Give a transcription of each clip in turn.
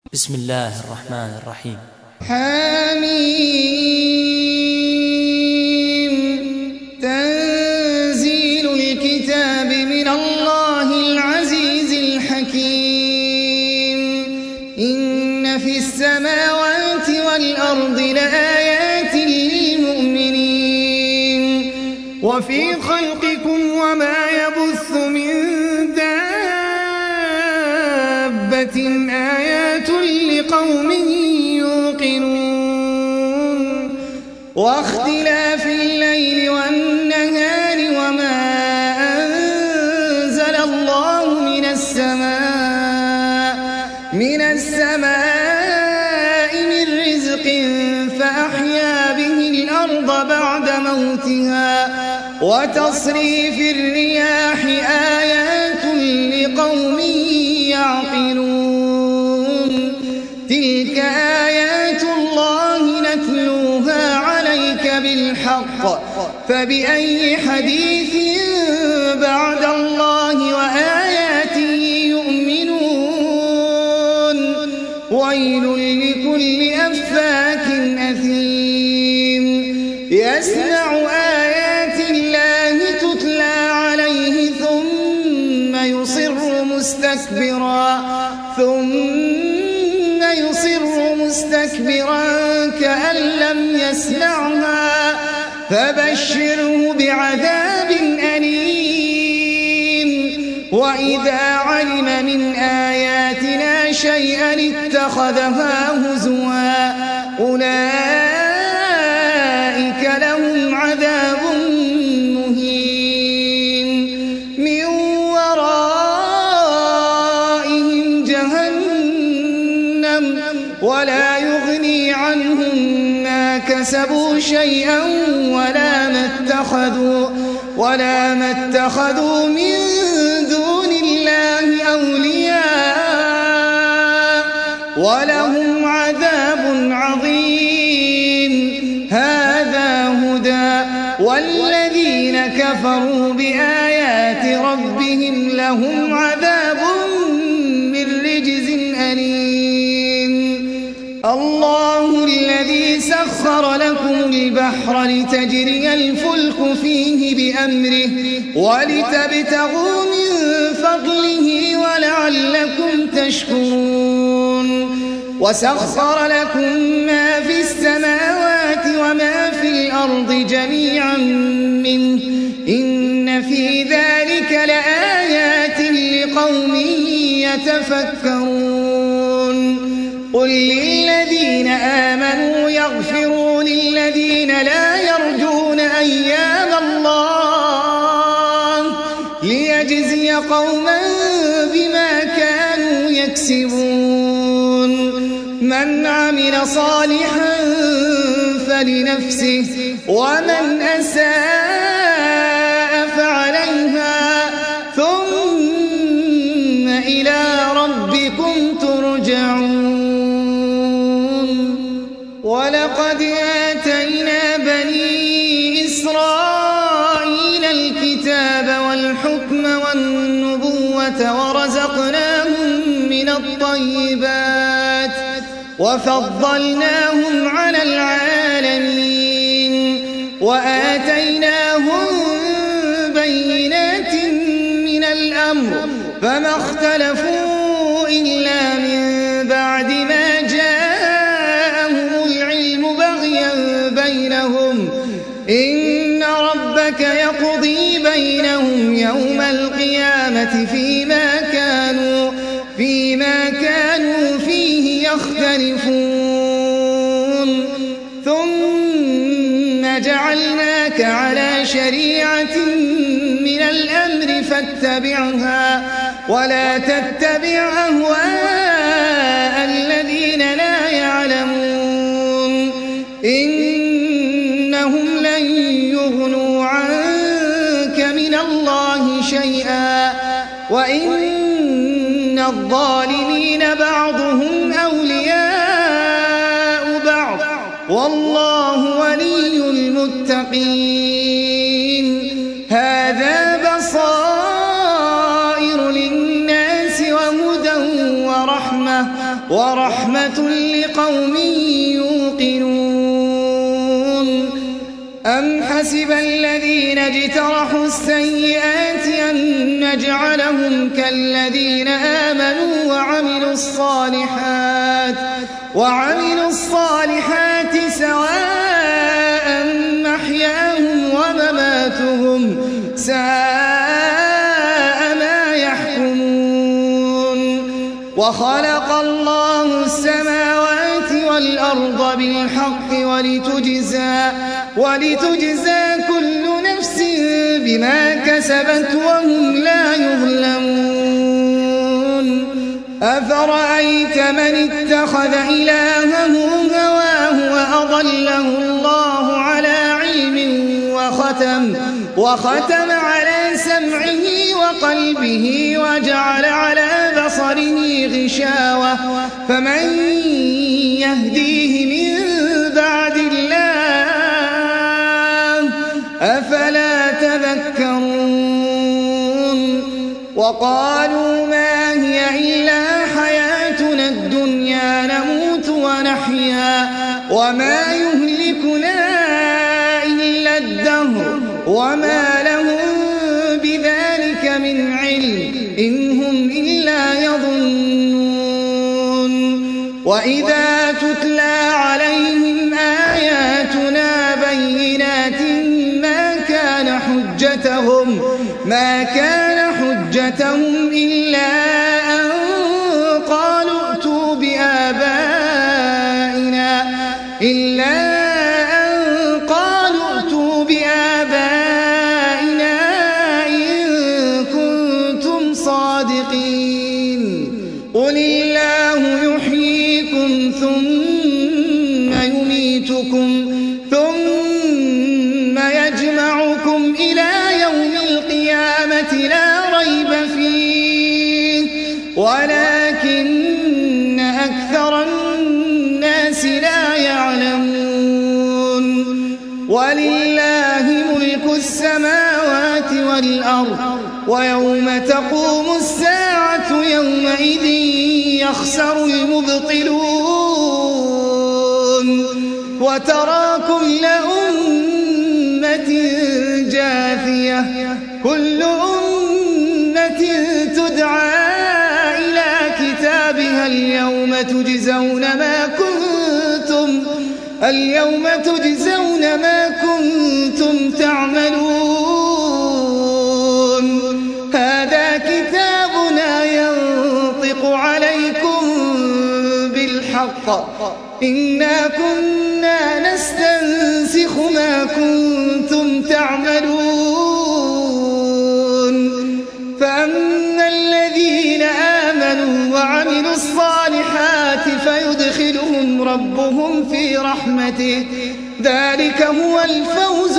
بسم الله الرحمن الرحيم. حميم. تنزيل الكتاب من الله العزيز الحكيم. إن في السماوات والأرض لآيات للمؤمنين وفي خلقكم وما يبث من دابة آيات لقوم يوقنون واختلاف الليل والنهار وما أنزل الله من السماء من رزق فأحيا به الأرض بعد موتها وتصريف الرياح آيات لقوم يعقلون تلك آيات الله نتلوها عليك بالحق فبأي حديث بعد الله وآياته يؤمنون ويل لكل أفاك أثيم يسمع آيات الله تتلى عليه ثم يصر مستكبرا كأن لم يسمعها فبشره بعذاب أليم وإذا علم من آياتنا شيئا اتخذها هزوا أولئك لهم عذاب مهين من ورائهم جهنم ولا يغني عنهم ما كسبوا شيئا ولا ما اتخذوا من دون الله أولياء ولهم عذاب عظيم هذا هدى والذين كفروا بآيات ربهم لهم عذاب من رجز أليم الله الذي سخر لكم البحر لتجري الفلك فيه بأمره ولتبتغوا من فضله ولعلكم تشكرون وسخر لكم ما في السماوات وما في الأرض جميعا منه إن في ذلك لآيات لقوم يتفكرون قل للذين آمنوا يغفروا للذين لا يرجون أيام الله ليجزي قوما بما كانوا يكسبون من عمل صالحا فلنفسه ومن أساء فعليها ثم إلى ربكم ترجعون ولقد آتينا بني إسرائيل الكتاب والحكم والنبوة ورزقناهم من الطيبات وفضلناهم على العالمين وآتيناهم بينات من الأمر فما اختلفوا إلا من بعد ما جاءهم العلم بغيا بينهم إن ربك يقضي بينهم يوم القيامة فيما كانوا فيه يختلفون ثم جعلناك على شريعة من الأمر فاتبعها ولا تتبع أهواء الذين لا يعلمون إنهم لن يغنوا عنك من الله شيئا وإن الظالمين بعضهم أولياء بعض والله ولي المتقين هذا بصائر للناس وهدى ورحمة ورحمة لقوم يوقنون أم حسب الذين اجترحوا السيئات أن نجعلهم كالذين آمنوا وعملوا الصالحات سواء محياهم ومماتهم ساء ما يحكمون وخلق الله السماوات والأرض بالحق ولتجزى كل نفس بما كسبت وهم لا يظلمون أفرأيت من اتخذ إلهه هواه وأضله الله على علم وختم على سمعه وقلبه وجعل على بصره غشاوة فمن يهديه من بعد الله أفلا تذكرون وقالوا ما هي إلا حياتنا الدنيا نموت ونحيا وما يهلكنا إلا الدهر وما لهم بذلك من علم إن هم إلا يظنون وإذا تتلى عليهم آياتنا بينات ما كان حجتهم إلا أن قالوا ائتوا بآبائنا إن كنتم صادقين قل الله يحييكم ثم يميتكم ثم يجمعكم إلى يوم القيامة لا ريب فيه ولكن أكثر الناس لا يعلمون ولله ملك السماوات والأرض ويوم تقوم الساعة يومئذ يخسر المبطلون وترى كل أمة جاثية كل أمة تدعى إلى كتابها اليوم تجزون ما كنتم تعملون هذا كتابنا ينطق عليكم بالحق إنا كنا نستنسخ ما كنتم تعملون فأما الذين آمنوا وعملوا الصالحات فيدخلهم ربهم في رحمته ذلك هو الفوز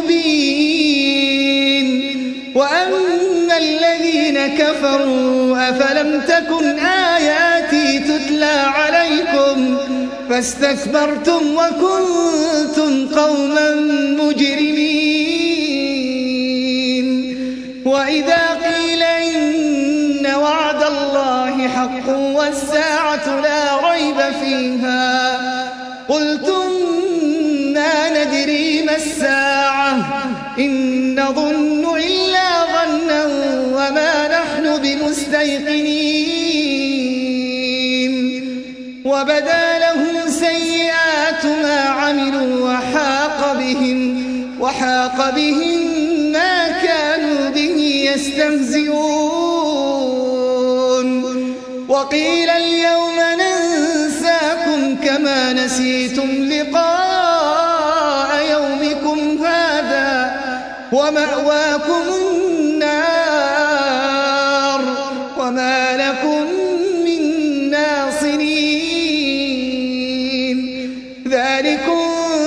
المبين وأما الذين كفروا أفلم تكن آياتي تتلى عليكم فاستكبرتم وكنتم قوما مجرمين وإذا قيل إن وعد الله حق والساعة لا ريب فيها قلتم ما ندري ما الساعة إن نظن إلا ظنا وما نحن بمستيقنين وبدا لهم سيئات ما عملوا وحاق بهم ما كانوا به يستهزئون وقيل اليوم ننساكم كما نسيتم لقاء يومكم هذا ومأواكم النار وما لكم من ناصرين ذلكم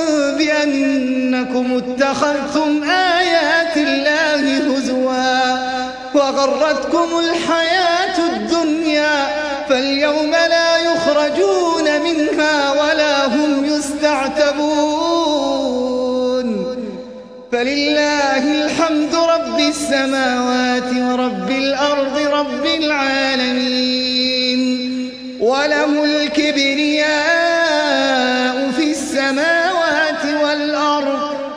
بأنكم اتخذتم آيات الله هزوا وغرتكم الحياة الدنيا فاليوم لا يخرجون منها ولا هم يستعتبون فلله الحمد رب السماوات ورب الأرض رب العالمين وله الكبرياء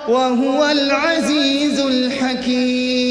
وهو العزيز الحكيم.